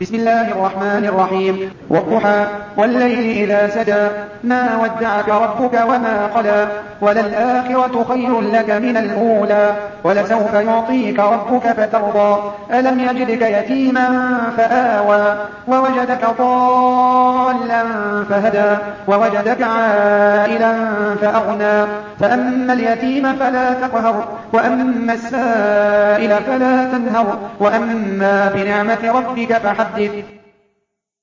بسم الله الرحمن الرحيم. والضحى والليل إذا سجى ما ودعك ربك وما قلى وللآخرة خير لك من الأولى ولسوف يعطيك ربك فترضى ألم يجدك يتيما فآوى ووجدك ضالا فهدى ووجدك عائلا فأغنى فأما اليتيم فلا تقهر وأما السائل فلا تنهر وأما بنعمة ربك فحدث.